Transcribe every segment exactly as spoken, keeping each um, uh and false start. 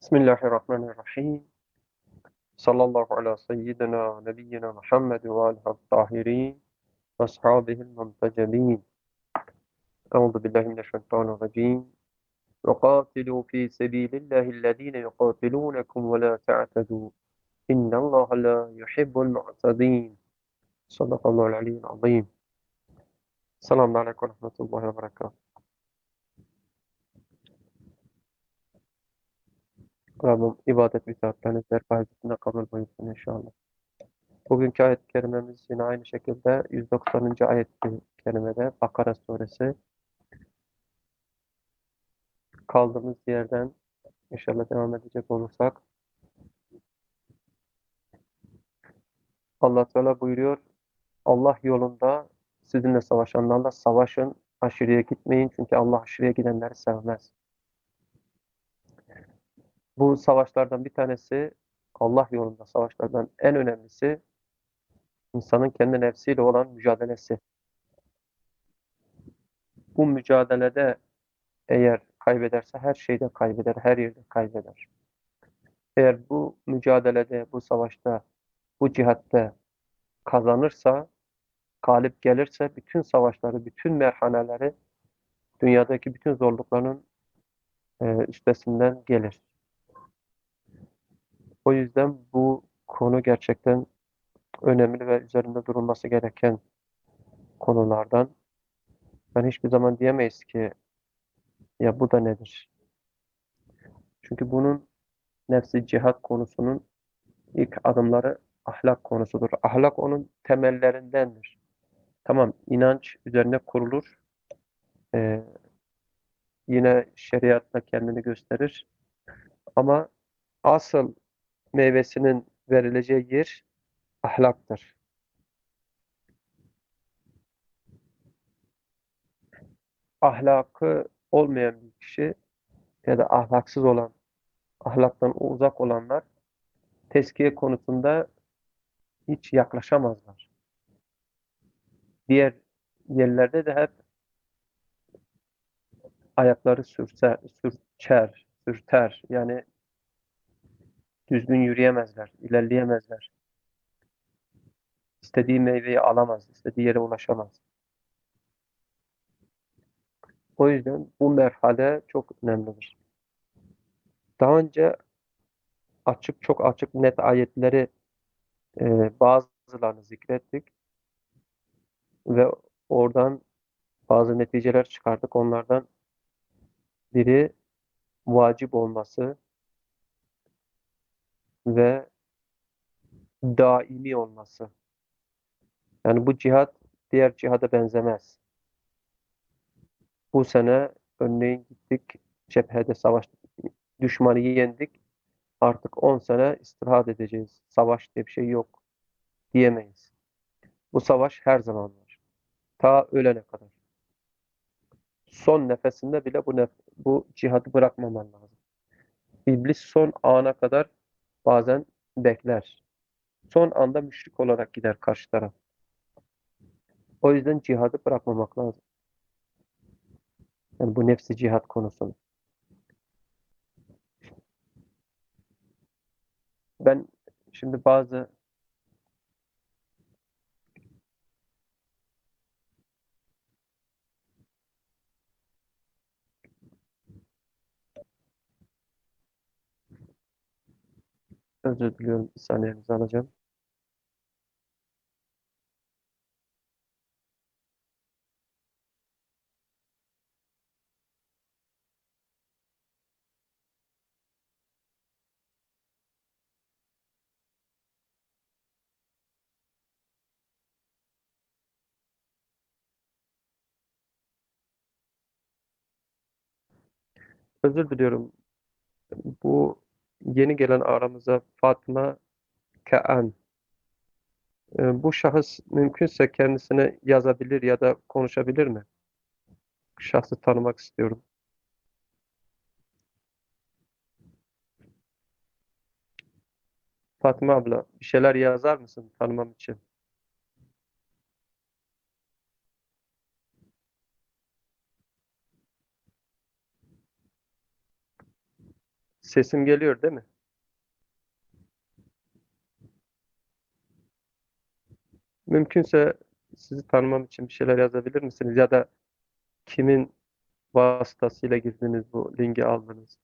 Bismillahirrahmanirrahim. Sallallahu ala seyyidina nebiyyina Muhammed ve alihi tahirin ve ashabihil muntecebin. Euzu billahi mineşşeytanirracim. Ve qatilu fi sebilillahi'llezine yuqatilunakum ve la ta'tadu. İnnallaha la yuhibbul mu'tadin. Sadakallahul aliyyul azim. Selamun aleyküm ve rahmetullahi ve berekatuhu. Rabbim ibadet ve itaatlerini zerfayetinde kabul buyursun inşallah. Bugünkü ayet-i kerimemiz yine aynı şekilde yüz doksanıncı ayet-i kerimede Bakara suresi. Kaldığımız yerden inşallah devam edecek olursak Allah Teala buyuruyor, Allah yolunda sizinle savaşanlarla savaşın, aşırıya gitmeyin çünkü Allah aşırıya gidenleri sevmez. Bu savaşlardan bir tanesi, Allah yolunda savaşlardan en önemlisi insanın kendi nefsiyle olan mücadelesi. Bu mücadelede eğer kaybederse her şeyde kaybeder, her yerde kaybeder. Eğer bu mücadelede, bu savaşta, bu cihatte kazanırsa, galip gelirse bütün savaşları, bütün merhaneleri, dünyadaki bütün zorlukların e, üstesinden gelir. O yüzden bu konu gerçekten önemli ve üzerinde durulması gereken konulardan. Ben hiçbir zaman diyemeyiz ki ya bu da nedir? Çünkü bunun nefsi cihat konusunun ilk adımları ahlak konusudur. Ahlak onun temellerindendir. Tamam, inanç üzerine kurulur. E, Yine şeriatla kendini gösterir. Ama asıl meyvesinin verileceği yer ahlaktır. Ahlakı olmayan bir kişi ya da ahlaksız olan, ahlaktan uzak olanlar tezkiye konusunda hiç yaklaşamazlar. Diğer yerlerde de hep ayakları sürse, sürçer, sürter. Yani düzgün yürüyemezler, ilerleyemezler. İstediği meyveyi alamaz, istediği yere ulaşamaz. O yüzden bu merhale çok önemlidir. Daha önce açık, çok açık, net ayetleri e, bazılarını zikrettik ve oradan bazı neticeler çıkardık. Onlardan biri vacip olması ve daimi olması. Yani bu cihat diğer cihada benzemez. Bu sene örneğin gittik, cephede savaştık, düşmanı yendik. Artık on sene istirahat edeceğiz. Savaş diye bir şey yok diyemeyiz. Bu savaş her zaman var. Ta ölene kadar. Son nefesinde bile bu nef bu cihadı bırakmaman lazım. İblis son ana kadar bazen bekler. Son anda müşrik olarak gider karşı taraf. O yüzden cihadı bırakmamak lazım. Yani bu nefsi cihat konusunu. Ben şimdi bazı özür diliyorum, bir saniyenizi alacağım. Özür diliyorum. Bu yeni gelen aramıza Fatma Kaan. Ee, bu şahıs mümkünse kendisine yazabilir ya da konuşabilir mi? Şahsı tanımak istiyorum. Fatma abla, bir şeyler yazar mısın tanımam için? Sesim geliyor değil mi? Mümkünse sizi tanımam için bir şeyler yazabilir misiniz? Ya da kimin vasıtasıyla girdiniz, bu linki aldınız?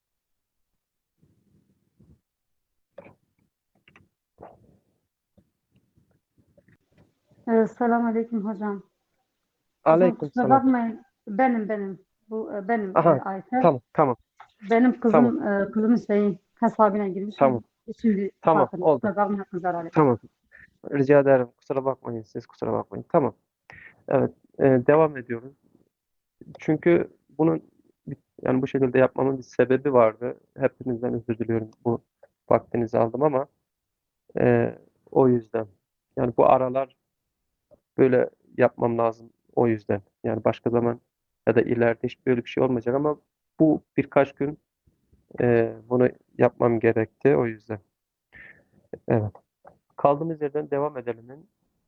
Ee, Selamünaleyküm hocam. Hocam Aleyküm kusura selam. bakmayın. Benim benim. Bu e, benim e, Aha, Ayfer. tamam, tamam, Benim tamam, kızım e, kızımın şeyin hesabına tamam, girmişim. Şimdi tamam, farkında. oldu. Kusura bakmayın kızlar aleyküm. Tamam, rica ederim. Kusura bakmayın, siz kusura bakmayın. Tamam, evet, e, devam ediyoruz. Çünkü bunun bir- yani bu şekilde yapmamın bir sebebi vardı. Hepinizden özür diliyorum, bu vaktinizi aldım ama e, o yüzden. Yani bu aralar böyle yapmam lazım o yüzden. Yani başka zaman ya da ileride hiç böyle bir şey olmayacak ama bu birkaç gün e, bunu yapmam gerekti o yüzden. Evet. Kaldığımız yerden devam edelim.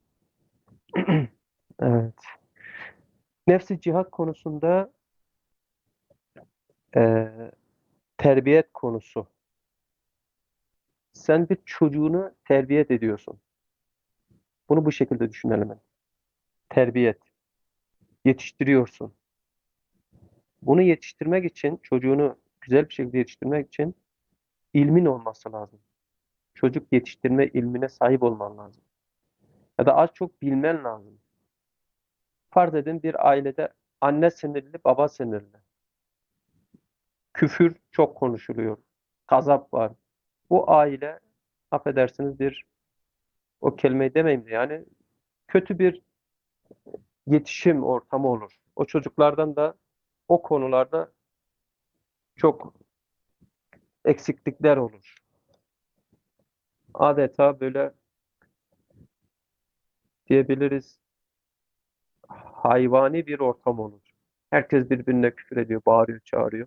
Evet. Nefsi cihat konusunda e, terbiyet konusu. Sen bir çocuğunu terbiyet ediyorsun. Bunu bu şekilde düşünelim. Terbiyet. Yetiştiriyorsun. Bunu yetiştirmek için, çocuğunu güzel bir şekilde yetiştirmek için ilmin olması lazım. Çocuk yetiştirme ilmine sahip olman lazım. Ya da az çok bilmen lazım. Farz edin, bir ailede anne sinirli, baba sinirli. Küfür çok konuşuluyor. Gazap var. Bu aile, affedersiniz, bir, o kelimeyi demeyeyim de, yani kötü bir yetişim ortamı olur. O çocuklardan da o konularda çok eksiklikler olur. Adeta böyle diyebiliriz, hayvani bir ortam olur. Herkes birbirine küfür ediyor, bağırıyor, çağırıyor.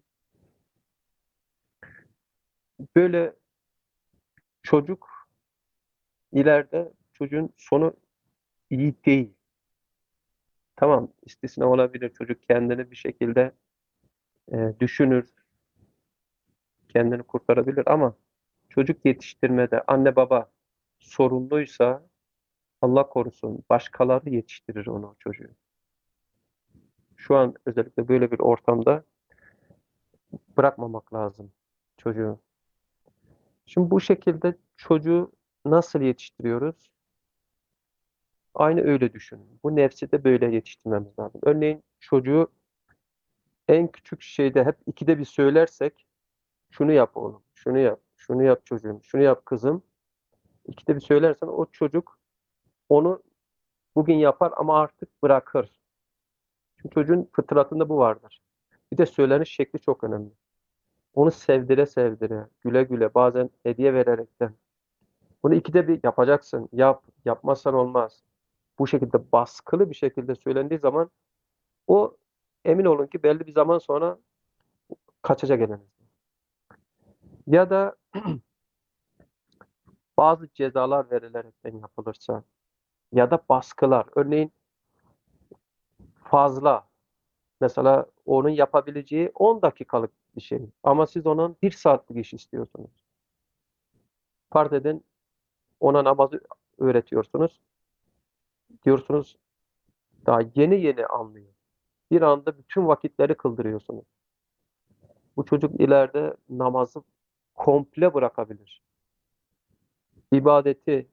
Böyle çocuk, ileride çocuğun sonu iyi değil. Tamam, istisna olabilir. Çocuk kendini bir şekilde e, düşünür, kendini kurtarabilir ama çocuk yetiştirmede anne baba sorumluysa, Allah korusun, başkaları yetiştirir onu, o çocuğu. Şu an özellikle böyle bir ortamda bırakmamak lazım çocuğu. Şimdi bu şekilde çocuğu nasıl yetiştiriyoruz? Aynı öyle düşünün. Bu nefsi de böyle yetiştirmemiz lazım. Örneğin çocuğu en küçük şeyde hep ikide bir söylersek, şunu yap oğlum, şunu yap, şunu yap çocuğum, şunu yap kızım. İkide bir söylersen o çocuk onu bugün yapar ama artık bırakır. Çünkü çocuğun fıtratında bu vardır. Bir de söyleniş şekli çok önemli. Onu sevdire sevdire, güle güle, bazen hediye vererekten. Bunu ikide bir yapacaksın. Yap, yapmazsan olmaz. Bu şekilde baskılı bir şekilde söylendiği zaman o, emin olun ki belli bir zaman sonra kaçacak elinizden. Ya da bazı cezalar verilerekten yapılırsa ya da baskılar. Örneğin fazla. Mesela onun yapabileceği on dakikalık bir şey. Ama siz onun bir saatlik iş istiyorsunuz. Farz edin, ona namazı öğretiyorsunuz. Diyorsunuz daha yeni yeni anlıyor. Bir anda bütün vakitleri kıldırıyorsunuz. Bu çocuk ileride namazı komple bırakabilir. İbadeti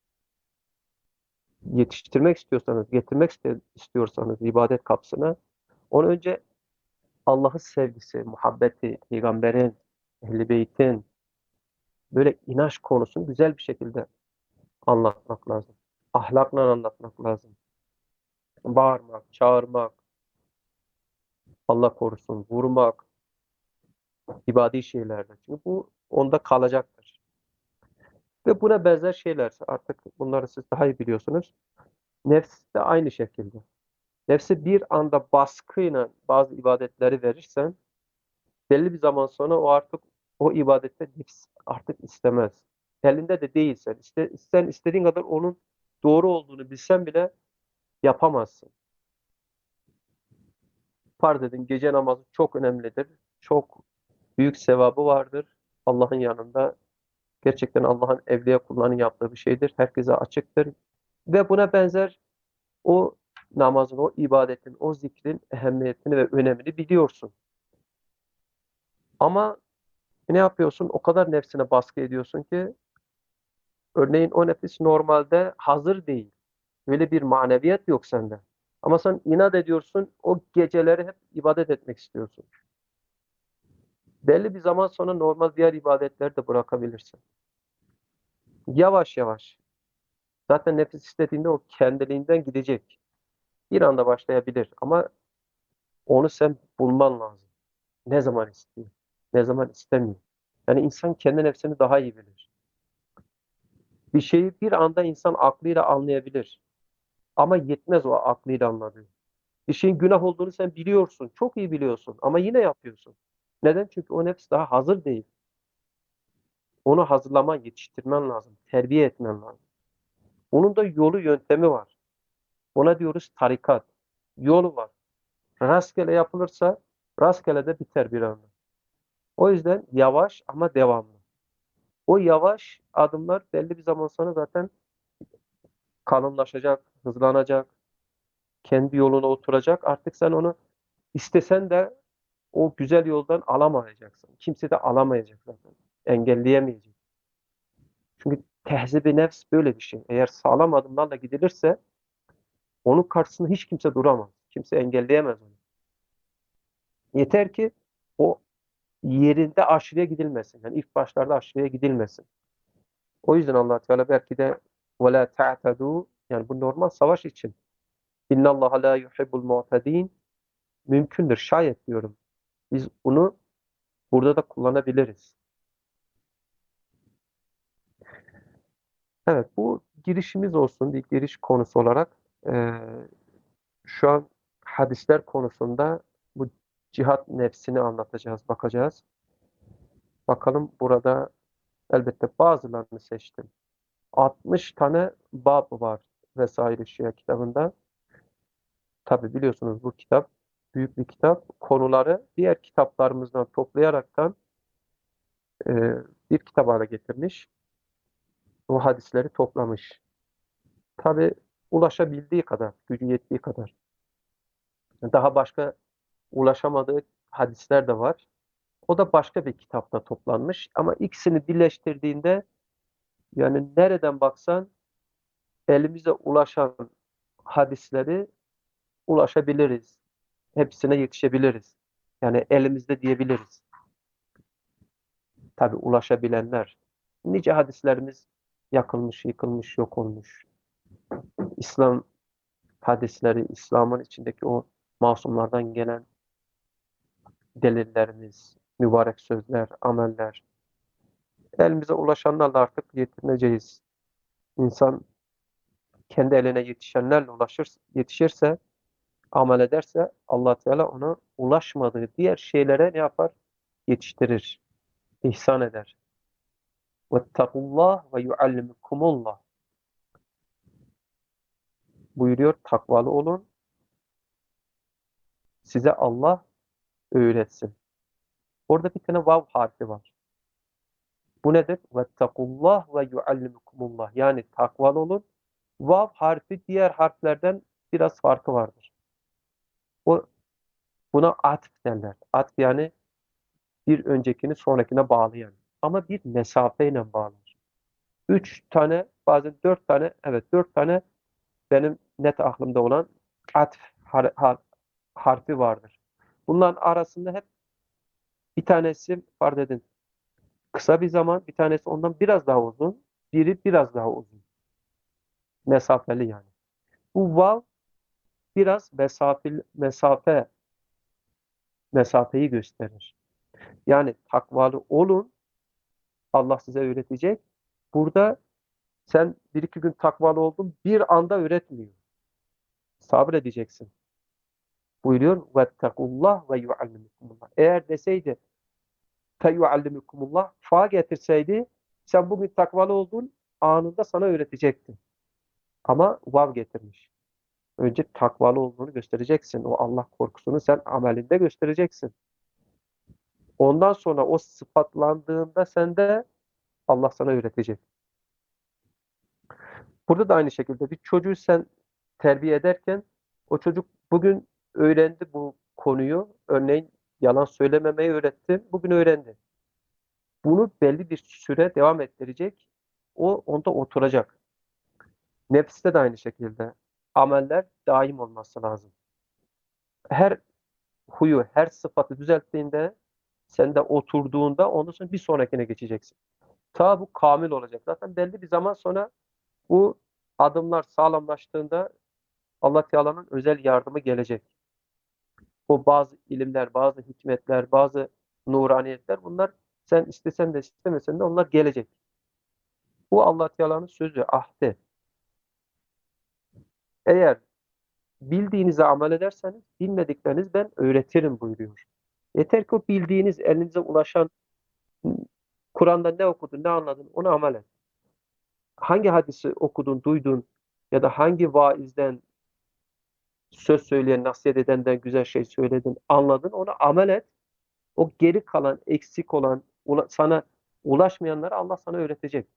yetiştirmek istiyorsanız, getirmek iste- istiyorsanız ibadet kapısına, onu önce Allah'ın sevgisi, muhabbeti, peygamberin, ehl-i beytin, böyle inanç konusunu güzel bir şekilde anlatmak lazım. Ahlakla anlatmak lazım. Bağırmak, çağırmak, Allah korusun, vurmak, ibadi şeylerden. Çünkü bu onda kalacaktır. Ve buna benzer şeyler, artık bunları siz daha iyi biliyorsunuz. Nefs de aynı şekilde. Nefsi bir anda baskıyla bazı ibadetleri verirsen, belli bir zaman sonra o artık o ibadette nefs artık istemez. Elinde de değilsen, işte, sen istediğin kadar onun doğru olduğunu bilsen bile yapamazsın. Farz edin, gece namazı çok önemlidir. Çok büyük sevabı vardır. Allah'ın yanında gerçekten Allah'ın evliya kullarının yaptığı bir şeydir. Herkese açıktır. Ve buna benzer o namazın, o ibadetin, o zikrin ehemmiyetini ve önemini biliyorsun. Ama ne yapıyorsun? O kadar nefsine baskı ediyorsun ki örneğin o nefis normalde hazır değil. Öyle bir maneviyat yok sende. Ama sen inat ediyorsun, o geceleri hep ibadet etmek istiyorsun. Belli bir zaman sonra normal diğer ibadetleri de bırakabilirsin. Yavaş yavaş. Zaten nefis istediğinde o kendiliğinden gidecek. Bir anda başlayabilir ama onu sen bulman lazım. Ne zaman istiyor, ne zaman istemiyor. Yani insan kendi nefsini daha iyi bilir. Bir şeyi bir anda insan aklıyla anlayabilir. Ama yetmez o aklıyla anladığı. Bir şeyin günah olduğunu sen biliyorsun, çok iyi biliyorsun ama yine yapıyorsun. Neden? Çünkü o nefs daha hazır değil. Onu hazırlaman, yetiştirmen lazım, terbiye etmen lazım. Onun da yolu, yöntemi var. Ona diyoruz tarikat. Yolu var. Rastgele yapılırsa rastgele de biter bir anda. O yüzden yavaş ama devamlı. O yavaş adımlar belli bir zaman sonra zaten kalınlaşacak, hızlanacak, kendi yoluna oturacak. Artık sen onu istesen de o güzel yoldan alamayacaksın. Kimse de alamayacak zaten. Engelleyemeyecek. Çünkü tehzib-i nefs böyle bir şey. Eğer sağlam adımlarla gidilirse onun karşısında hiç kimse duramaz. Kimse engelleyemez onu. Yeter ki o yerinde aşırıya gidilmesin. Yani ilk başlarda aşırıya gidilmesin. O yüzden Allah Teala belki de وَلَا تَعْتَدُوا yani bu normal savaş için. اِنَّ اللّٰهَ لَا يُحِبُّ الْمُعْتَد۪ينَ mümkündür. Şayet diyorum. Biz bunu burada da kullanabiliriz. Evet, bu girişimiz olsun, bir giriş konusu olarak eee, şu an hadisler konusunda bu cihat nefsini anlatacağız, bakacağız. Bakalım burada elbette bazılarını seçtim. altmış tane bab var vesaire Şia kitabında. Tabi biliyorsunuz bu kitap büyük bir kitap. Konuları diğer kitaplarımızdan toplayaraktan eee, bir kitap hale getirmiş. Bu hadisleri toplamış. Tabi ulaşabildiği kadar, gücü yettiği kadar. Daha başka ulaşamadığı hadisler de var. O da başka bir kitapta toplanmış. Ama ikisini birleştirdiğinde yani nereden baksan elimize ulaşan hadisleri ulaşabiliriz. Hepsine yetişebiliriz. Yani elimizde diyebiliriz. Tabi ulaşabilenler. Nice hadislerimiz yakılmış, yıkılmış, yok olmuş. İslam hadisleri, İslam'ın içindeki o masumlardan gelen delillerimiz, mübarek sözler, ameller. Elimize ulaşanlarla artık yetineceğiz. İnsan kendi eline yetişenlerle ulaşır, yetişirse, amel ederse Allah Teala ona ulaşmadığı diğer şeylere ne yapar? Yetiştirir, ihsan eder. Vettakullah ve yuallimukumullah buyuruyor. Takvalı olun. Size Allah öğretsin. Orada bir tane vav harfi var. Bu nedir? Vettakullah ve yuallimukumullah. Yani takvalı olun. Vav harfi diğer harflerden biraz farkı vardır. O buna atf derler. Atf yani bir öncekini sonrakine bağlayan. Ama bir mesafeyle bağlar. Üç tane, bazen dört tane, evet dört tane benim net aklımda olan atf har har harfi vardır. Bunların arasında hep bir tanesi, fark edin, kısa bir zaman, bir tanesi ondan biraz daha uzun, biri biraz daha uzun. Mesafeli yani. Bu vav biraz mesafe, mesafe mesafeyi gösterir. Yani takvalı olun, Allah size öğretecek. Burada sen bir iki gün takvalı oldun, bir anda öğretmiyor. Sabredeceksin. Buyuruyor. Vettekullah ve yuallimukumullah. Eğer deseydi fe yuallimukumullah, fa getirseydi sen bugün takvalı oldun, anında sana öğretecekti. Ama vav getirmiş. Önce takvalı olduğunu göstereceksin. O Allah korkusunu sen amelinde göstereceksin. Ondan sonra o sıfatlandığında sende Allah sana öğretecek. Burada da aynı şekilde bir çocuğu sen terbiye ederken o çocuk bugün öğrendi bu konuyu. Örneğin yalan söylememeyi öğretti. Bugün öğrendi. Bunu belli bir süre devam ettirecek. O onda oturacak. Nefste de aynı şekilde. Ameller daim olması lazım. Her huyu, her sıfatı düzelttiğinde, sende oturduğunda ondan sonra bir sonrakine geçeceksin. Ta bu kamil olacak. Zaten belli bir zaman sonra bu adımlar sağlamlaştığında Allah Teala'nın özel yardımı gelecek. O bazı ilimler, bazı hikmetler, bazı nuraniyetler bunlar sen istesen de istemesen de onlar gelecek. Bu Allah Teala'nın sözü, ahdi. Eğer bildiğinizi amel ederseniz bilmedikleriniz ben öğretirim buyuruyor. Yeter ki o bildiğiniz elinize ulaşan Kur'an'da ne okudun, ne anladın onu amel et. Hangi hadisi okudun, duydun ya da hangi vaizden söz söyleyen, nasihat edenden güzel şey söyledin, anladın onu amel et. O geri kalan, eksik olan, ula- sana ulaşmayanları Allah sana öğretecek.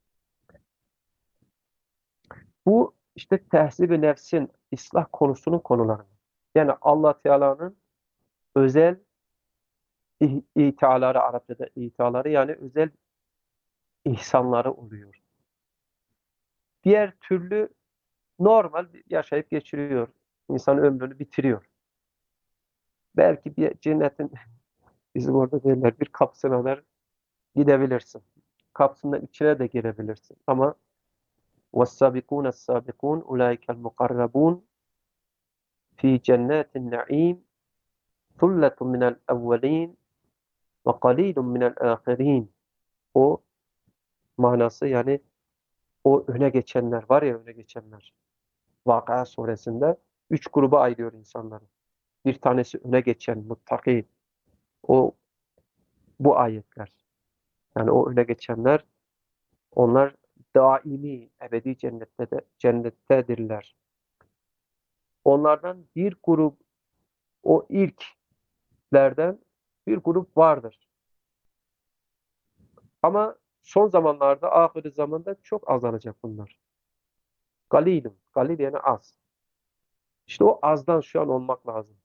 Bu işte tehzib-i nefsin, ıslah konusunun konuları. Yani Allah Teala'nın özel ih- itaları, Arapçada itaları yani özel ihsanları oluyor. Diğer türlü normal yaşayıp geçiriyor. İnsan ömrünü bitiriyor. Belki bir cennetin bizim orada derler bir kapısına kadar gidebilirsin. Kapısının içine de girebilirsin. Ama وَالسَّابِقُونَ السَّابِقُونَ اُولَٰئِكَ الْمُقَرَّبُونَ فِي جَنَّاتِ النَّعِيمِ ثُلَّةٌ مِنَ الْأَوَّلِينَ وَقَلِيلٌ مِنَ الْآخِرِينَ. O manası yani o öne geçenler var ya öne geçenler. Vakıa suresinde üç gruba ayırıyor insanları. Bir tanesi öne geçen muttaki. O bu ayetler. Yani o öne geçenler onlar daimi ebedi cennette de, cennettedirler. Onlardan bir grup o ilklerden bir grup vardır. Ama son zamanlarda ahir zamanda çok azalacak bunlar. Galilum. Galil yani az. İşte o azdan şu an olmak lazım.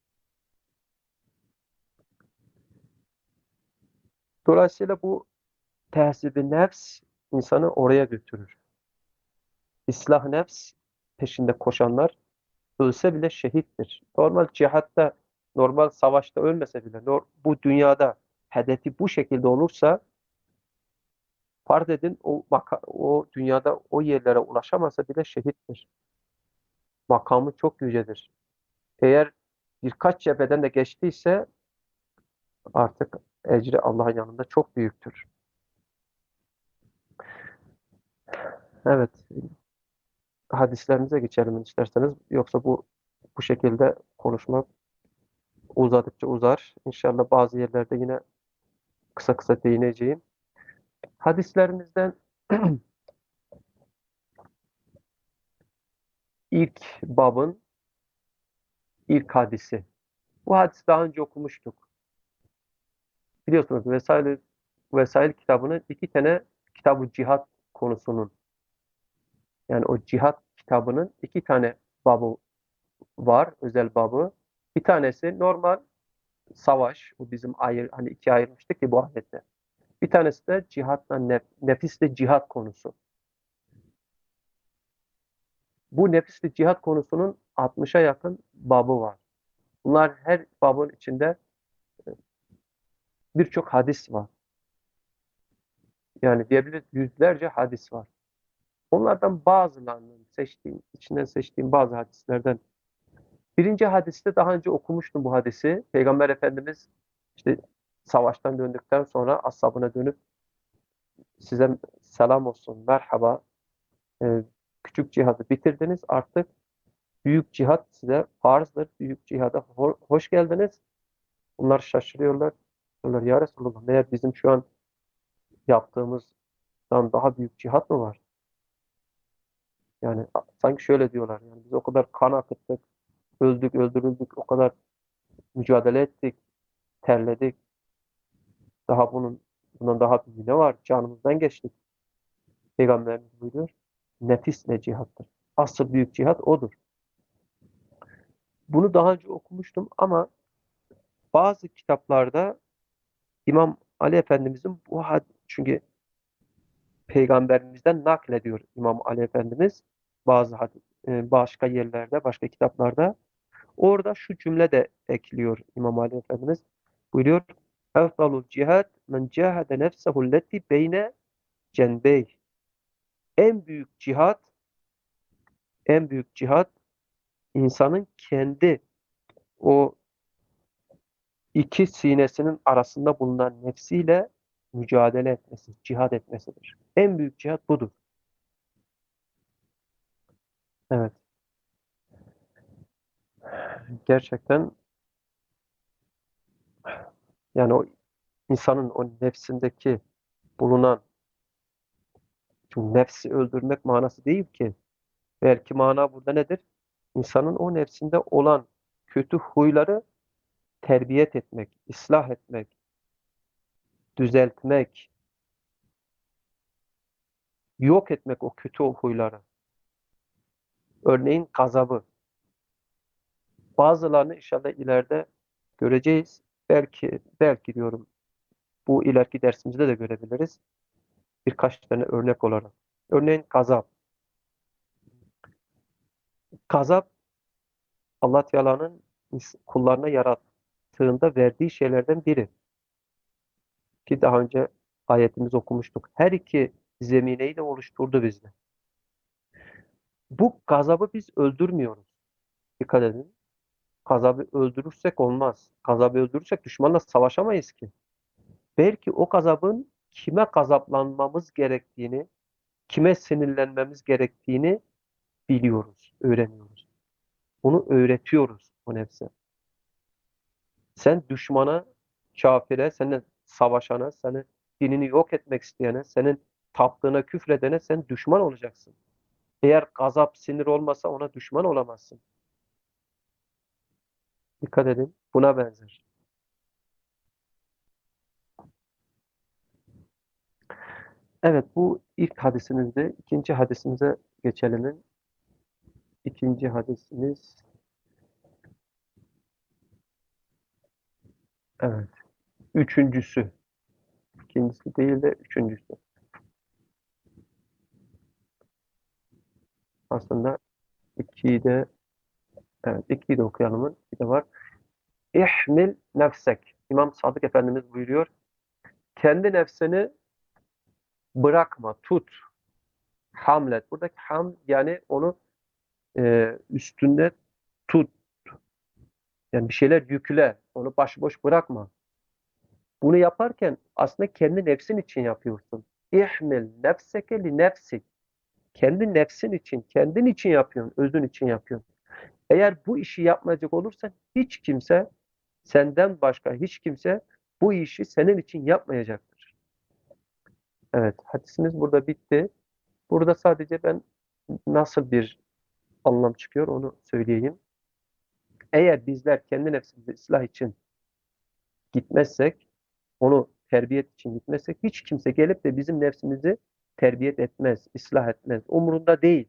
Dolayısıyla bu tehzib-i nefs insanı oraya götürür. İslah nefs peşinde koşanlar ölse bile şehittir. Normal cihatta, normal savaşta ölmese bile bu dünyada hedefi bu şekilde olursa farz edin o, maka- o dünyada o yerlere ulaşamasa bile şehittir. Makamı çok yücedir. Eğer birkaç cepheden de geçtiyse artık ecri Allah'ın yanında çok büyüktür. Evet, hadislerimize geçelim isterseniz. Yoksa bu bu şekilde konuşmak uzadıkça uzar. İnşallah bazı yerlerde yine kısa kısa değineceğim. Hadislerimizden ilk babın ilk hadisi. Bu hadisi daha önce okumuştuk. Biliyorsunuz Vesail Vesail kitabının iki tane kitabı cihat konusunun yani o cihat kitabının iki tane babı var, özel babı. Bir tanesi normal savaş. Bu bizim ayır, hani ikiye ayırmıştık ki bu ayette. Bir tanesi de cihatla nef nefisle cihat konusu. Bu nefisle cihat konusunun altmışa yakın babı var. Bunlar her babın içinde birçok hadis var. Yani diyebiliriz yüzlerce hadis var. Onlardan bazılarının seçtiğim, içinden seçtiğim bazı hadislerden. Birinci hadiste daha önce okumuştum bu hadisi. Peygamber Efendimiz işte savaştan döndükten sonra ashabına dönüp size selam olsun, merhaba, e, küçük cihadı bitirdiniz. Artık büyük cihat size farzdır. Büyük cihada ho- hoş geldiniz. Bunlar şaşırıyorlar. Diyorlar ya Resulullah meğer bizim şu an yaptığımızdan daha büyük cihat mı var? Yani a- sanki şöyle diyorlar. Yani biz o kadar kan akıttık, öldük, öldürüldük, o kadar mücadele ettik, terledik. Daha bunun bundan daha büyüğü ne var? Canımızdan geçtik. Peygamberimiz buyuruyor. Nefisle cihattır. Asıl büyük cihat odur. Bunu daha önce okumuştum ama bazı kitaplarda İmam Ali Efendimizin bu had çünkü peygamberimizden naklediyor İmam Ali Efendimiz bazı had e, başka yerlerde, başka kitaplarda. Orada şu cümle de ekliyor İmam Ali Efendimiz. Buyuruyor: "Efdalul cihad men cahade nefsehu lleti beyne cenbey." En büyük cihat, en büyük cihat insanın kendi o iki sinesinin arasında bulunan nefsiyle mücadele etmesi, cihad etmesidir. En büyük cihat budur. Evet, gerçekten yani o insanın o nefsindeki bulunan, çünkü nefsi öldürmek manası değil ki. Belki mana burada nedir? İnsanın o nefsinde olan kötü huyları terbiyet etmek, ıslah etmek, düzeltmek, yok etmek o kötü huyları. Örneğin gazabı. Bazılarını inşallah ileride göreceğiz. Belki, belki diyorum bu ileriki dersimizde de görebiliriz. Birkaç tane örnek olarak. Örneğin gazap. Gazap Allah Teala'nın kullarına yarattığında verdiği şeylerden biri. Ki daha önce ayetimizi okumuştuk. Her iki zemineyi de oluşturdu bizde. Bu gazabı biz öldürmüyoruz. Dikkat edin. Gazabı öldürürsek olmaz. Gazabı öldürürsek düşmanla savaşamayız ki. Belki o gazabın kime gazaplanmamız gerektiğini, kime sinirlenmemiz gerektiğini biliyoruz, öğreniyoruz. Bunu öğretiyoruz o nefse. Sen düşmana, kafire, seninle savaşana, senin dinini yok etmek isteyene, senin taptığına, küfredene sen düşman olacaksın. Eğer gazap, sinir olmasa ona düşman olamazsın. Dikkat edin, buna benzer. Evet, bu ilk hadisimizde. İkinci hadisimize geçelim. İkinci hadisimiz, evet, üçüncüsü. İkincisi değil de üçüncüsü. Aslında ikiyi de, evet, ikiyi de okuyalım. Bir de var. İhmil nefsek. İmam Sadık Efendimiz buyuruyor. Kendi nefsini bırakma, tut, hamlet. Buradaki ham yani onu e, üstünde tut. Yani bir şeyler yükle. Onu başıboş bırakma. Bunu yaparken aslında kendi nefsin için yapıyorsun. İhmil nefseke li nefsik. Kendi nefsin için, kendin için yapıyorsun, özün için yapıyorsun. Eğer bu işi yapmayacak olursan hiç kimse, senden başka hiç kimse bu işi senin için yapmayacaktır. Evet, hadisimiz burada bitti. Burada sadece ben nasıl bir anlam çıkıyor onu söyleyeyim. Eğer bizler kendi nefsimizi ıslah için gitmezsek, onu terbiyet için gitmezsek hiç kimse gelip de bizim nefsimizi terbiyet etmez, ıslah etmez. Umurunda değil.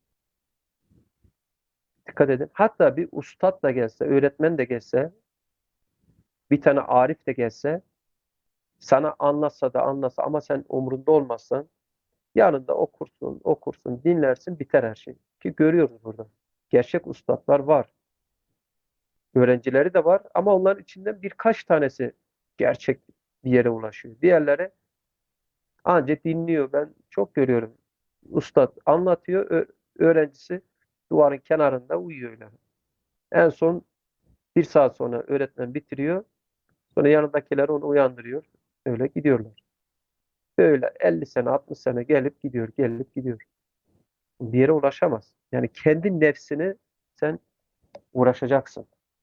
Dikkat edin. Hatta bir ustad da gelse, öğretmen de gelse, bir tane arif de gelse, sana anlatsa da anlatsa ama sen umurunda olmazsan, yanında okursun, okursun, dinlersin, biter her şey. Ki görüyoruz burada. Gerçek ustadlar var. Öğrencileri de var ama onların içinden birkaç tanesi gerçek bir yere ulaşıyor. Diğerleri ancak dinliyor. Ben çok görüyorum. Ustad anlatıyor, ö- öğrencisi duvarın kenarında uyuyor öyle. En son bir saat sonra öğretmen bitiriyor. Sonra yanındakiler onu uyandırıyor. Öyle gidiyorlar. Böyle elli sene, altmış sene gelip gidiyor, gelip gidiyor. Bir yere ulaşamaz. Yani kendi nefsini sen uğraşacaksın.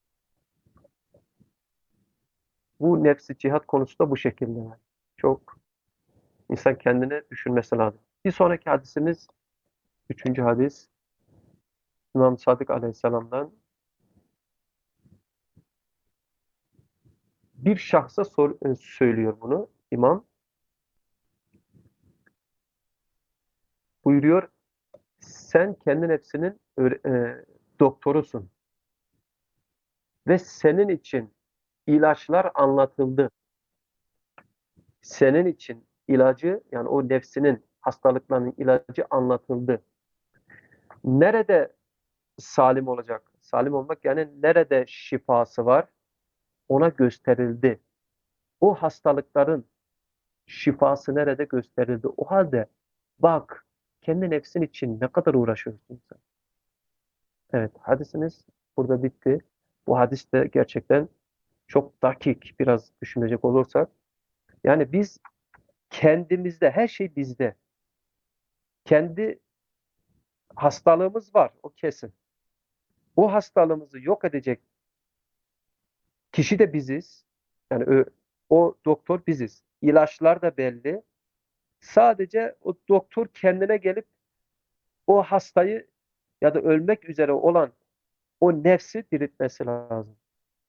Bu nefsi cihat konusu da bu şekilde. Yani. Çok insan kendini düşünmesi lazım. Bir sonraki hadisimiz, üçüncü hadis, İmam Sadık Aleyhisselam'dan. bir şahsa sor, e, söylüyor bunu imam. Buyuruyor, sen kendi nefsinin öğre- e, doktorusun ve senin için ilaçlar anlatıldı. Senin için ilacı, yani o nefsinin hastalıklarının ilacı anlatıldı. Nerede salim olacak? Salim olmak yani nerede şifası var? Ona gösterildi. O hastalıkların şifası nerede gösterildi? O halde bak, kendi nefsin için ne kadar uğraşıyorsun sen. Evet, hadisimiz burada bitti. Bu hadis de gerçekten çok dakik, biraz düşünecek olursak. Yani biz kendimizde, her şey bizde. Kendi hastalığımız var, o kesin. O hastalığımızı yok edecek kişi de biziz. Yani o, o doktor biziz. İlaçlar da belli. Sadece o doktor kendine gelip o hastayı ya da ölmek üzere olan o nefsi diriltmesi lazım.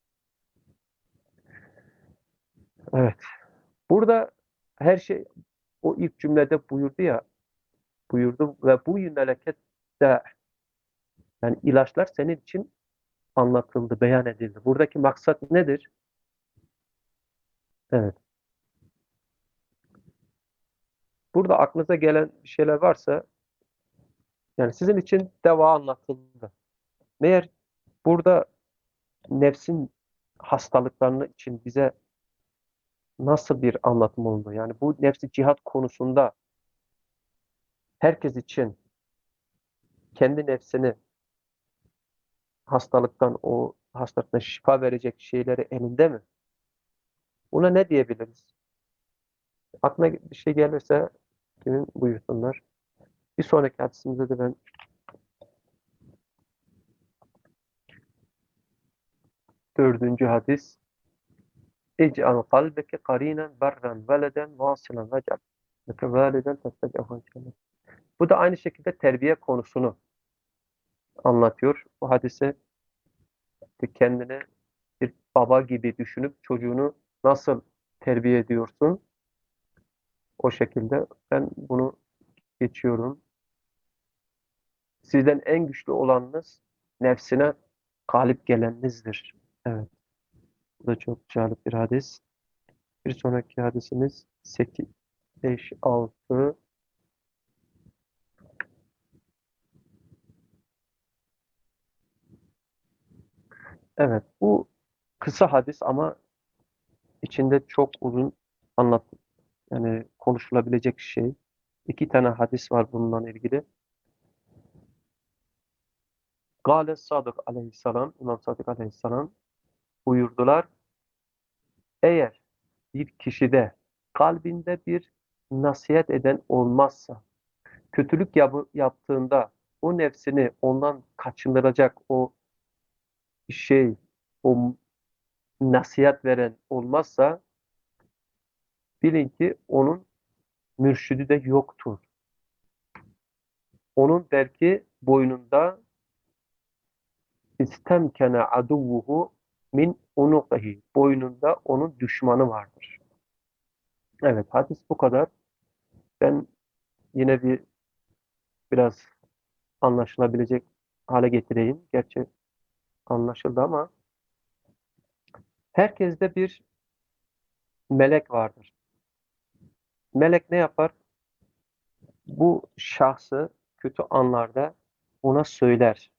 Evet. Burada her şey o ilk cümlede buyurdu ya, buyurdu ve bu memleket de, yani ilaçlar senin için anlatıldı, beyan edildi. Buradaki maksat nedir? Evet. Burada aklınıza gelen bir şeyler varsa, yani sizin için deva anlatıldı. Meğer burada nefsin hastalıklarını için bize nasıl bir anlatım oldu? Yani bu nefsi cihat konusunda herkes için kendi nefsini hastalıktan, o hastalıktan şifa verecek şeyleri elinde mi? Buna ne diyebiliriz? Aklına bir şey gelirse kimin buyursunlar. Bir sonraki hadisimizde de ben dördüncü hadis. İc'al kalbeke karinen berren veleden vasilen vec'al leke validen testec'afen cennet. Bu da aynı şekilde terbiye konusunu anlatıyor. Bu hadise kendine bir baba gibi düşünüp çocuğunu nasıl terbiye ediyorsun? O şekilde ben bunu geçiyorum. Sizden en güçlü olanınız nefsine galip gelenizdir. Evet, bu da çok güzel bir hadis. Bir sonraki hadisimiz sekiz, beş, altı. Evet, bu kısa hadis ama içinde çok uzun anlat, yani konuşulabilecek şey. İki tane hadis var bununla ilgili. Gale Sadık aleyhisselam, İmam Sadık aleyhisselam buyurdular. Eğer bir kişide kalbinde bir nasihat eden olmazsa, kötülük yap- yaptığında o nefsini ondan kaçındıracak o şey, o nasihat veren olmazsa, bilin ki onun mürşidi de yoktur. Onun belki boynunda istemkene aduvuhu min unuqihi. Boynunda onun düşmanı vardır. Evet, hadis bu kadar. Ben yine bir biraz anlaşılabilecek hale getireyim. Gerçi anlaşıldı ama herkeste bir melek vardır. Melek ne yapar? Bu şahsı kötü anlarda ona söyler.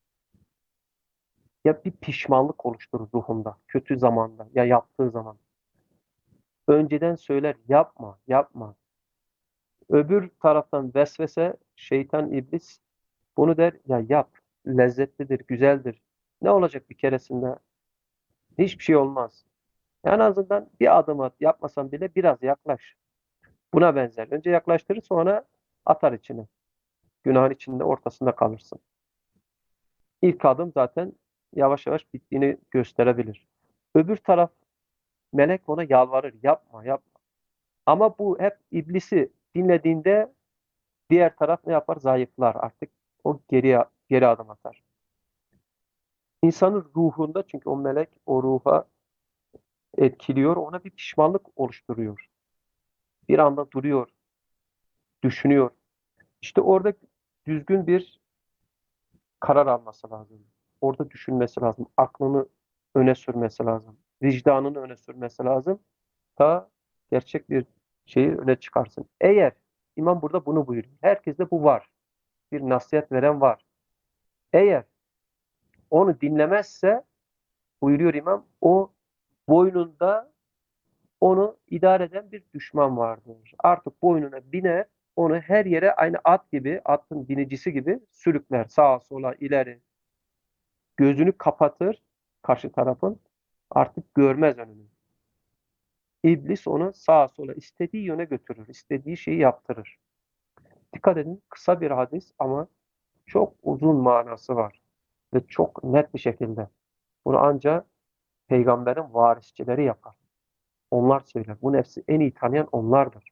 Ya bir pişmanlık oluşturur ruhunda, kötü zamanda ya yaptığı zaman. Önceden söyler, yapma, yapma. Öbür taraftan vesvese, şeytan, iblis bunu der, ya yap, lezzetlidir, güzeldir. Ne olacak bir keresinde? Hiçbir şey olmaz. En azından bir adım at, yapmasan bile biraz yaklaş. Buna benzer. Önce yaklaştırır, sonra atar içine. Günahın içinde, ortasında kalırsın. İlk adım zaten yavaş yavaş bittiğini gösterebilir. Öbür taraf, melek ona yalvarır. Yapma, yapma. Ama bu hep iblisi dinlediğinde diğer taraf ne yapar? Zayıflar. Artık o geriye, geri adım atar. İnsanın ruhunda, çünkü o melek o ruha etkiliyor, ona bir pişmanlık oluşturuyor. Bir anda duruyor, düşünüyor. İşte orada düzgün bir karar alması lazım. Orada düşünmesi lazım. Aklını öne sürmesi lazım. Vicdanını öne sürmesi lazım. Ta gerçek bir şeyi öne çıkarsın. Eğer İmam burada bunu buyuruyor. Herkeste bu var. Bir nasihat veren var. Eğer onu dinlemezse buyuruyor İmam, o boynunda onu idare eden bir düşman vardır. Artık boynuna biner, onu her yere aynı at gibi, atın binicisi gibi sürükler. Sağa sola ileri. Gözünü kapatır karşı tarafın. Artık görmez önünü. İblis onu sağa sola istediği yöne götürür. İstediği şeyi yaptırır. Dikkat edin, kısa bir hadis ama çok uzun manası var. Ve çok net bir şekilde. Bunu ancak peygamberin varisçileri yapar. Onlar söyler. Bu nefsi en iyi tanıyan onlardır.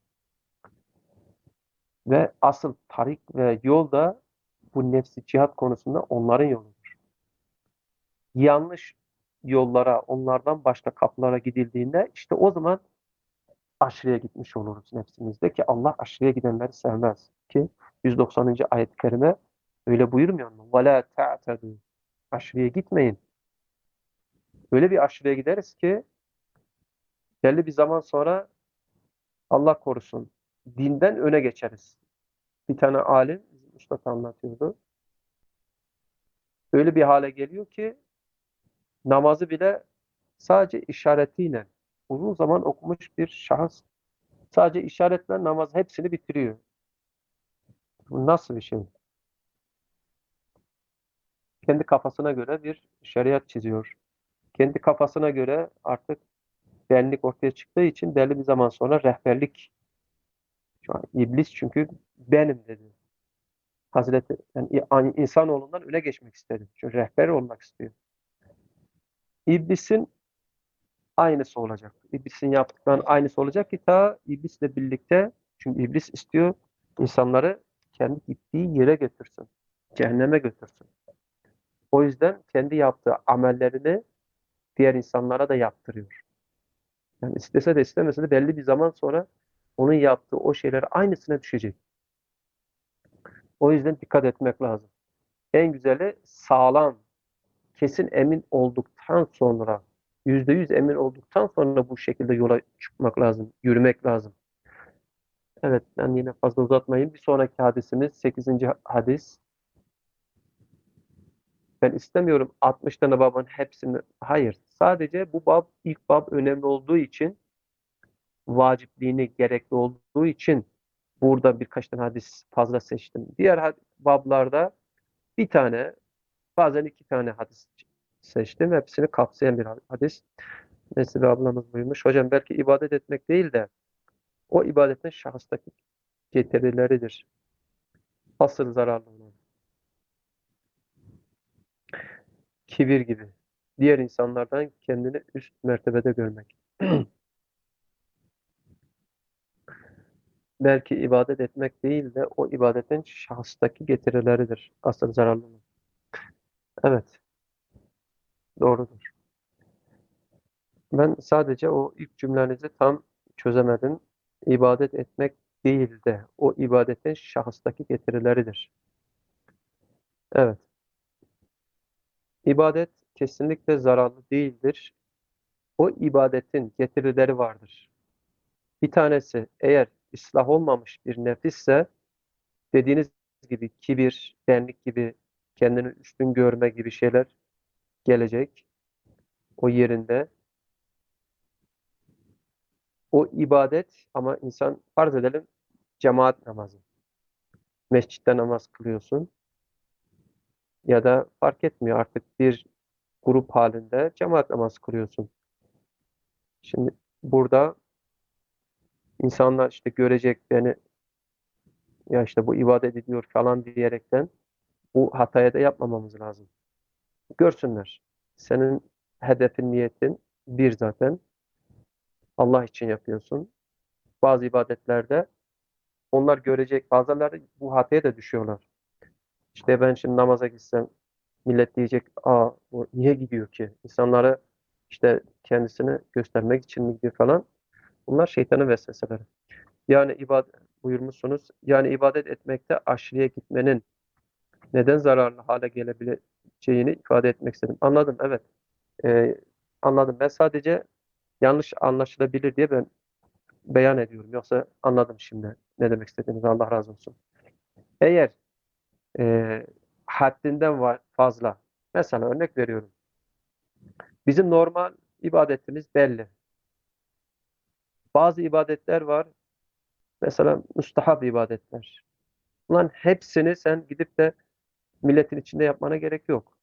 Ve asıl tarik ve yol da bu nefsi cihat konusunda onların yoludur. Yanlış yollara, onlardan başka kapılara gidildiğinde işte o zaman aşırıya gitmiş oluruz nefsimizde ki Allah aşırıya gidenleri sevmez. Ki yüz doksanıncı ayet-i kerime öyle buyurmuyor mu? وَلَا تَعْتَدُوا Aşırıya gitmeyin. Öyle bir aşırıya gideriz ki belli bir zaman sonra Allah korusun dinden öne geçeriz. Bir tane alim, Mustafa anlatıyordu. Öyle bir hale geliyor ki namazı bile sadece işaretiyle uzun zaman okumuş bir şahıs sadece işaretle namaz hepsini bitiriyor. Bu nasıl bir şey? Kendi kafasına göre bir şeriat çiziyor. Kendi kafasına göre artık benlik ortaya çıktığı için belli bir zaman sonra rehberlik. Şu an iblis çünkü benim dedi. Hazreti yani insanoğlundan öne geçmek istedi. Çünkü rehber olmak istiyor. İblisin aynısı olacak. İblisin yaptıklarının aynısı olacak ki ta iblisle birlikte çünkü iblis istiyor insanları kendi gittiği yere götürsün. Cehenneme götürsün. O yüzden kendi yaptığı amellerini diğer insanlara da yaptırıyor. Yani istese de istemese de belli bir zaman sonra onun yaptığı o şeyler aynısına düşecek. O yüzden dikkat etmek lazım. En güzeli sağlam, kesin emin olduktan sonra, yüzde yüz emin olduktan sonra bu şekilde yola çıkmak lazım, yürümek lazım. Evet, ben yine fazla uzatmayayım. Bir sonraki hadisimiz sekizinci hadis. Ben istemiyorum altmış tane babın hepsini. Hayır, sadece bu bab, ilk bab önemli olduğu için, vacipliğini gerekli olduğu için burada birkaç tane hadis fazla seçtim. Diğer had- bablarda bir tane, bazen iki tane hadis seçtim. Hepsini kapsayan bir hadis. Nesibe ablamız buyurmuş. Hocam belki ibadet etmek değil de o ibadetin şahıstaki getirileridir. Asıl zararlı olan. Kibir gibi. Diğer insanlardan kendini üst mertebede görmek. Belki ibadet etmek değil de o ibadetin şahıstaki getirileridir. Asıl zararlı olan. Evet, doğrudur. Ben sadece o ilk cümlenizi tam çözemedim. İbadet etmek değil de o ibadetin şahıstaki getirileridir. Evet, ibadet kesinlikle zararlı değildir. O ibadetin getirileri vardır. Bir tanesi eğer ıslah olmamış bir nefisse dediğiniz gibi kibir, benlik gibi kendini üstün görme gibi şeyler gelecek o yerinde. O ibadet ama insan farz edelim cemaat namazı. Mescitte namaz kılıyorsun ya da fark etmiyor artık bir grup halinde cemaat namazı kılıyorsun. Şimdi burada insanlar işte görecek beni ya işte bu ibadet ediyor falan diyerekten bu hataya da yapmamamız lazım. Görsünler. Senin hedefin, niyetin bir zaten. Allah için yapıyorsun. Bazı ibadetlerde onlar görecek. Bazıları bu hataya da düşüyorlar. İşte ben şimdi namaza gitsem millet diyecek, aa bu niye gidiyor ki? İnsanları İşte kendisini göstermek için mi gidiyor falan. Bunlar şeytanın vesveseleri. Yani ibadet buyurmuşsunuz. Yani ibadet etmekte aşırıya gitmenin neden zararlı hale gelebileceğini ifade etmek istedim. Anladım, evet. Ee, anladım. Ben sadece yanlış anlaşılabilir diye ben beyan ediyorum. Yoksa anladım şimdi ne demek istediğinizi. Allah razı olsun. Eğer e, haddinden var fazla, mesela örnek veriyorum. Bizim normal ibadetimiz belli. Bazı ibadetler var. Mesela müstahap ibadetler. Bunların hepsini sen gidip de milletin içinde yapmana gerek yok.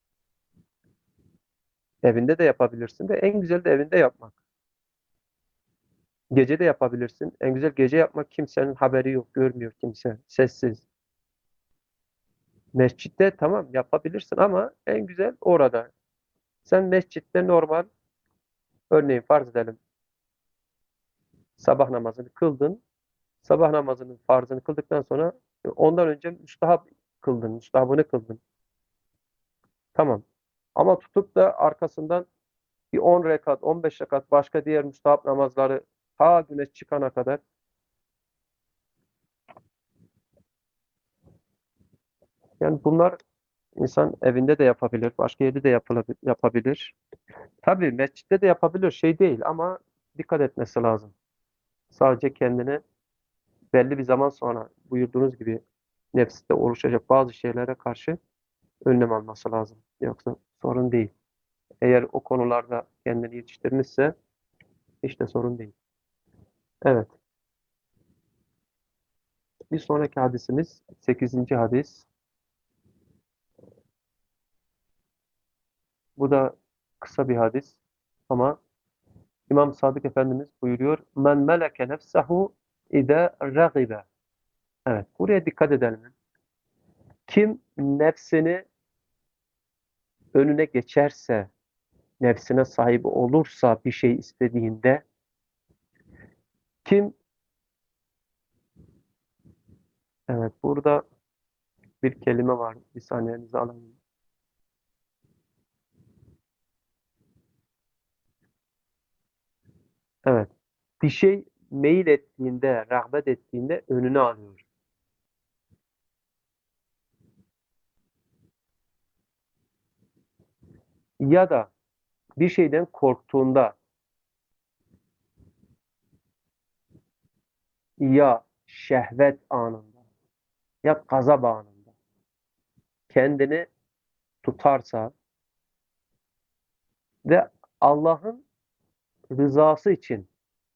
Evinde de yapabilirsin de en güzel de evinde yapmak. Gece de yapabilirsin. En güzel gece yapmak, kimsenin haberi yok, görmüyor kimse. Sessiz. Mescitte tamam yapabilirsin ama en güzel orada. Sen mescitte normal, örneğin farz edelim, sabah namazını kıldın. Sabah namazının farzını kıldıktan sonra e, ondan önce müstahap kıldın, müstahabını kıldın. Tamam. Ama tutup da arkasından bir on rekat, on beş rekat başka diğer müstahap namazları ta güneş çıkana kadar, yani bunlar insan evinde de yapabilir, başka yerde de yapılabilir, yapabilir. Tabii mescitte de yapabilir, şey değil ama dikkat etmesi lazım. Sadece kendini belli bir zaman sonra buyurduğunuz gibi nefsinde oluşacak bazı şeylere karşı önlem alması lazım. Yoksa sorun değil. Eğer o konularda kendini yetiştirmişse işte sorun değil. Evet. Bir sonraki hadisimiz sekizinci hadis. Bu da kısa bir hadis ama İmam Sadık Efendimiz buyuruyor: "Men meleke nefsehu ide ragibe." Evet, buraya dikkat edelim. Kim nefsini önüne geçerse, nefsine sahibi olursa bir şey istediğinde, kim, evet burada bir kelime var. Bir saniyenizi alayım. Evet. Bir şey meyil ettiğinde, rağbet ettiğinde önüne alıyor. Ya da bir şeyden korktuğunda, ya şehvet anında ya gazap anında kendini tutarsa ve Allah'ın rızası için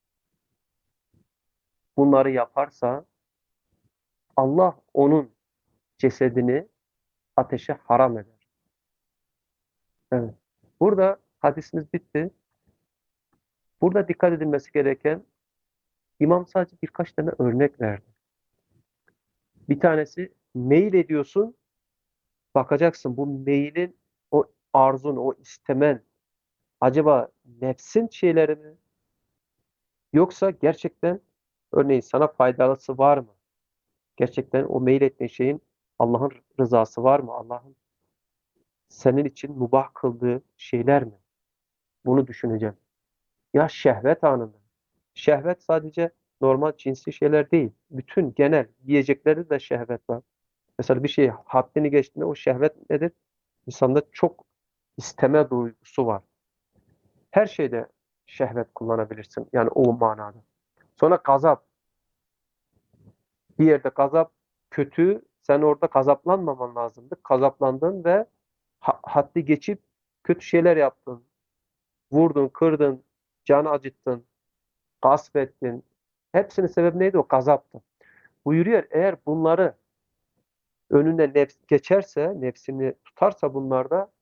bunları yaparsa, Allah onun cesedini ateşe haram eder. Evet. Burada hadisimiz bitti. Burada dikkat edilmesi gereken, İmam sadece birkaç tane örnek verdi. Bir tanesi, meyil ediyorsun, bakacaksın bu meylin, o arzun, o istemen acaba nefsin şeyleri mi? Yoksa gerçekten örneğin sana faydalısı var mı? Gerçekten o meyil ettiğin şeyin Allah'ın rızası var mı? Allah'ın senin için mubah kıldığı şeyler mi? Bunu düşüneceğim. Ya şehvet anında. Şehvet sadece normal cinsi şeyler değil. Bütün genel yiyecekleri de şehvet var. Mesela bir şey haddini geçtiğinde o şehvet nedir? İnsanda çok isteme duygusu var. Her şeyde şehvet kullanabilirsin. Yani o manada. Sonra gazap. Bir yerde gazap kötü. Sen orada gazaplanmaman lazımdı. Gazaplandın ve ha- haddi geçip kötü şeyler yaptın. Vurdun, kırdın, canı acıttın, gasp ettin. Hepsinin sebebi neydi? O gazaptı. Buyuruyor, eğer bunları önüne nefs geçerse, nefsini tutarsa bunlarda,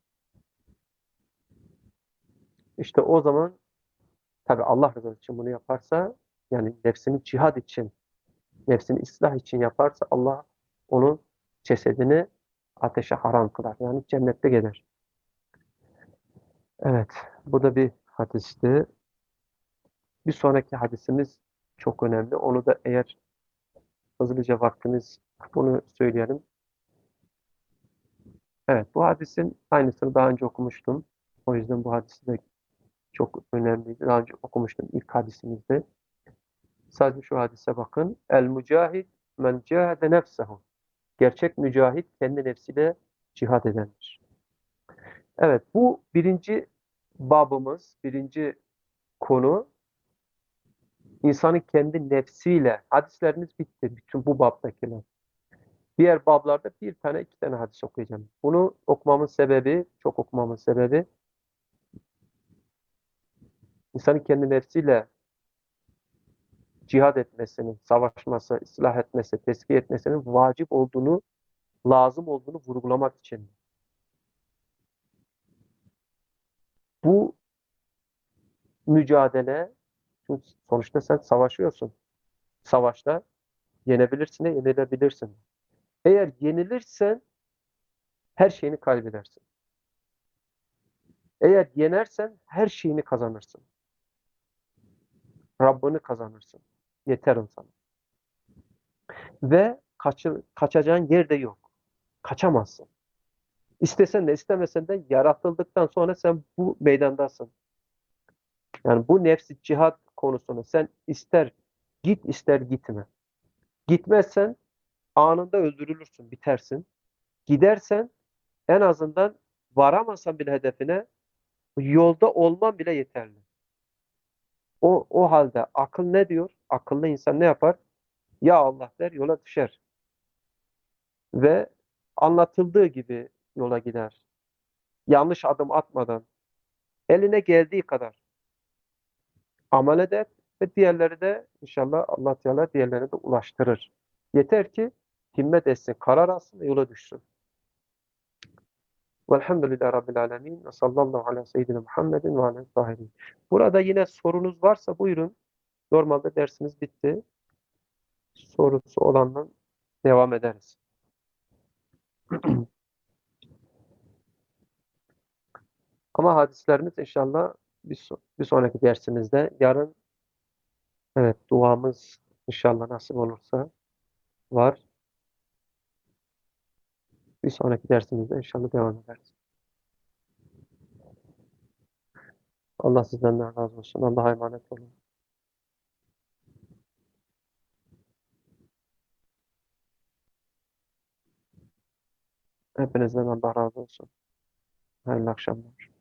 işte o zaman tabii Allah rızası için bunu yaparsa, yani nefsini cihad için, nefsini ıslah için yaparsa Allah onun cesedini ateşe haram kılar. Yani cennette gelir. Evet, bu da bir hadisti. Bir sonraki hadisimiz çok önemli. Onu da eğer hızlıca vaktimiz bunu söyleyelim. Evet, bu hadisin aynısını daha önce okumuştum. O yüzden bu hadisi de çok önemliydi. Daha önce okumuştum ilk hadisimizde. Sadece şu hadise bakın. El mücahid men cahede nefsehu. Gerçek mücahit kendi nefsiyle cihad edendir. Evet, bu birinci babımız, birinci konu insanın kendi nefsiyle. Hadislerimiz bitti. Bütün bu babdakiler. Diğer bablarda bir tane, iki tane hadis okuyacağım. Bunu okumamın sebebi, çok okumamın sebebi insanın kendi nefsiyle cihad etmesinin, savaşması, ıslah etmesi, tezkiye etmesinin vacip olduğunu, lazım olduğunu vurgulamak için. Bu mücadele, çünkü sonuçta sen savaşıyorsun. Savaşta yenebilirsin de yenilebilirsin. Eğer yenilirsen her şeyini kaybedersin. Eğer yenersen her şeyini kazanırsın. Rabbini kazanırsın. Yeter o sana. Ve kaçı, kaçacağın yer de yok. Kaçamazsın. İstesen de istemesen de yaratıldıktan sonra sen bu meydandasın. Yani bu nefsi cihat konusunu sen ister git ister gitme. Gitmezsen anında öldürülürsün, bitersin. Gidersen en azından varamazsan bile hedefine yolda olman bile yeterli. O, o halde akıl ne diyor? Akıllı insan ne yapar? Ya Allah der, yola düşer. Ve anlatıldığı gibi yola gider. Yanlış adım atmadan, eline geldiği kadar amel eder ve diğerleri de inşallah Allah Teala diğerlerine de ulaştırır. Yeter ki himmet etsin, karar alsın ve yola düşsün. Velhamdülillahi Rabbil Alemin ve sallallahu ala seyyidina Muhammedin ve aleyhi tahirin. Burada yine sorunuz varsa buyurun. Normalde dersimiz bitti. Sorusu olandan devam ederiz. Ama hadislerimiz inşallah bir, so- bir sonraki dersimizde yarın evet duamız inşallah nasip olursa var. Bir sonraki dersimizde inşallah devam ederiz. Allah sizden de razı olsun. Allah'a emanet olun. Hepinizden Allah razı olsun. Hayırlı akşamlar.